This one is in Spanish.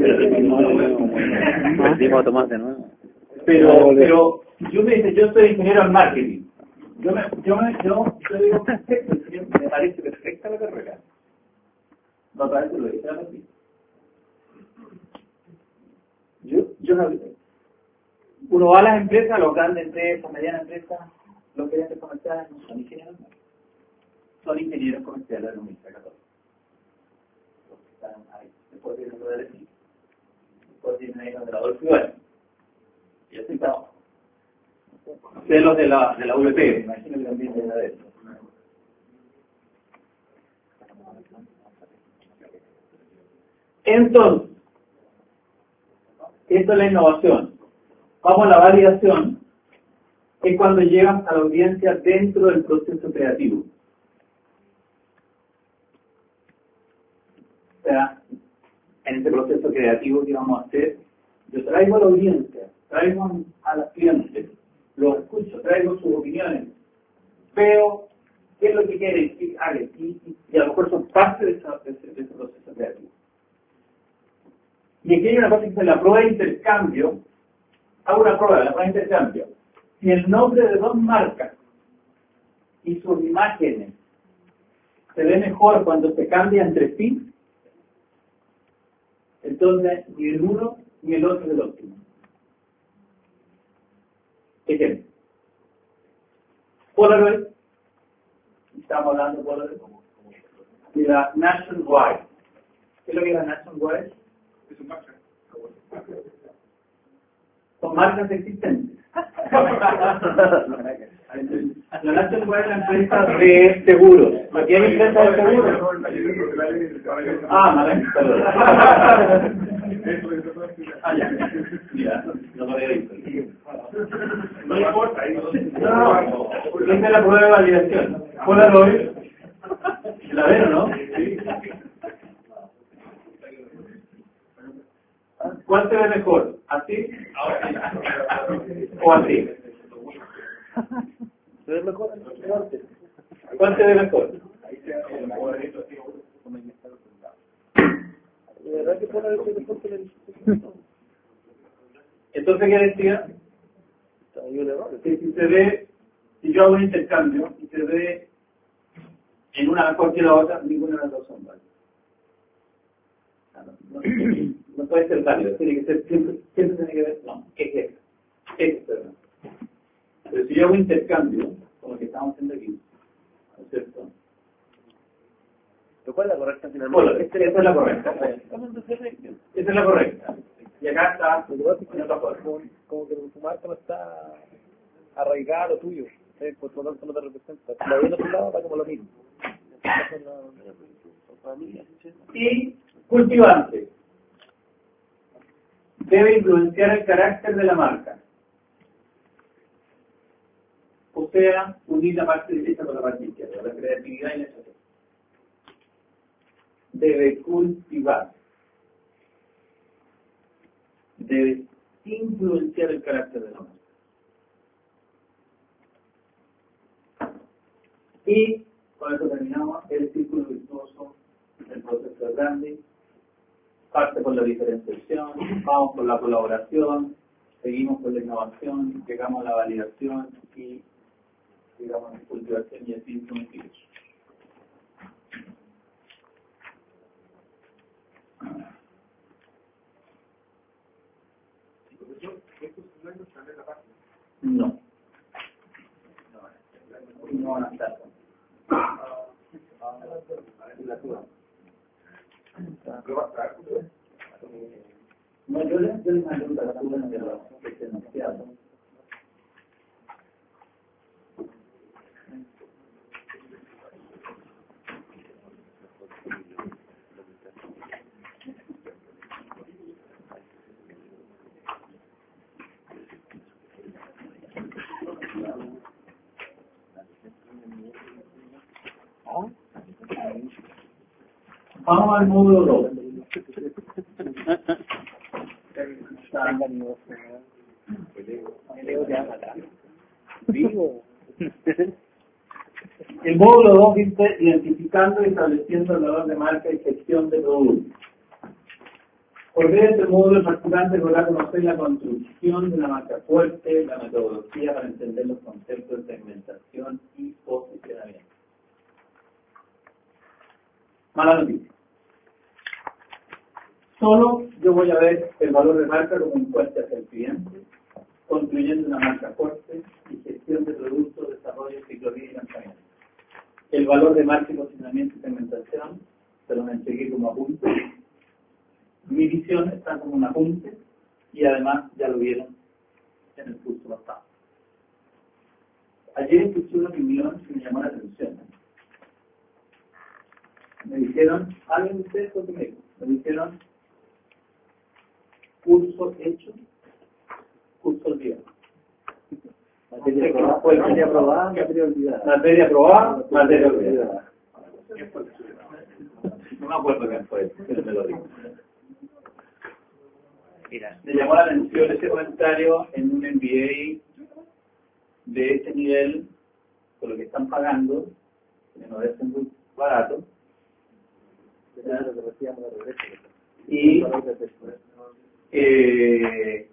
Tomás de nuevo. Pero yo soy ingeniero en marketing. Yo digo, perfecto, me parece perfecta la carrera. No parece lo que sea así. Uno va a las empresas, los grandes empresas, medianas empresas, los gerentes comerciales no son ingenieros, son ingenieros comerciales de la Universidad Católica. Los que están ahí, después vienen los del ESI, después vienen ahí los de la Adolfo Ibáñez. Y así estamos. Ustedes los de la UVP, me imagino que también de la de eso. Entonces, esto es la innovación. Vamos a la validación, es cuando llegas a la audiencia dentro del proceso creativo. O sea, en este proceso creativo que vamos a hacer, yo traigo a la audiencia, traigo a los clientes, los escucho, traigo sus opiniones, veo qué es lo que quieren que hagan y a lo mejor son parte de ese proceso creativo. Y aquí hay una cosa que es la prueba de intercambio. Hago una prueba, la prueba de intercambio. Si el nombre de dos marcas y sus imágenes se ve mejor cuando se cambia entre sí, entonces ni el uno ni el otro es el óptimo. Ejemplo. Polaroid, estamos hablando de Polaroid, de la Nationwide. ¿Qué es lo que es la Nationwide? Es un marca. Son marcas existentes. La Nationwide es la empresa de seguros. ¿Aquí hay empresa de seguros? Vale, perdón. Ya, no lo había visto. No importa. No, esta es la prueba de validación. Polaroid. ¿La ven o no? Sí. ¿Cuál se ve mejor? ¿Así? ¿O así? ¿Se ve mejor? ¿Cuál se ve mejor? Entonces, ¿qué decía? Que si se ve, si yo hago un intercambio y se ve en una mejor que la otra, ninguna de las dos son válidas. No puede ser válido, tiene que ser, siempre tiene que ver, no, es eso. Pero si yo hago un intercambio, como lo que estamos haciendo aquí, ¿no es cierto? ¿Cuál es la correcta finalmente? Esa es la correcta. Esa es la correcta. Y acá está, como que tu marca no está arraigada a lo tuyo, por lo tanto no te representa. La de otro lado va como lo mismo. Y cultivante. Debe influenciar el carácter de la marca. O sea, unir la parte derecha con la parte izquierda, la creatividad y la estrategia. Debe cultivar. Debe influenciar el carácter de la marca. Y con eso terminamos el círculo virtuoso del proceso de branding. Parte con la diferenciación, vamos con la colaboración, seguimos con la innovación, llegamos a la validación y llegamos a la cultivación y así sucesivamente. No. No van a estar. No, yo les mandé un resumen de los enunciados. Vamos al módulo 2. El módulo 2 dice identificando y estableciendo el valor de marca y gestión de productos. Por ver este módulo, el participante podrá conocer la construcción de una marca fuerte, la metodología para entender los conceptos de segmentación y posicionamiento. Mala noticia. Solo yo voy a ver el valor de marca como un puente hacia el cliente, construyendo una marca fuerte y gestión de productos, desarrollo, ciclovía y lanzamiento. El valor de marca y posicionamiento y segmentación se lo entregué como apunte. Mi visión está como un apunte y además ya lo vieron en el curso pasado. Ayer escuché una opinión que me llamó la atención. Me dijeron, ¿alguien de ustedes fue conmigo? Me dijeron, curso hecho, curso olvidado. Materia aprobada, materia olvidada. Materia aprobada, materia olvidada. No me acuerdo quién fue, quién me lo dijo. Mira, me llamó la atención ese comentario en un MBA de este nivel, con lo que están pagando, que no es muy barato. Y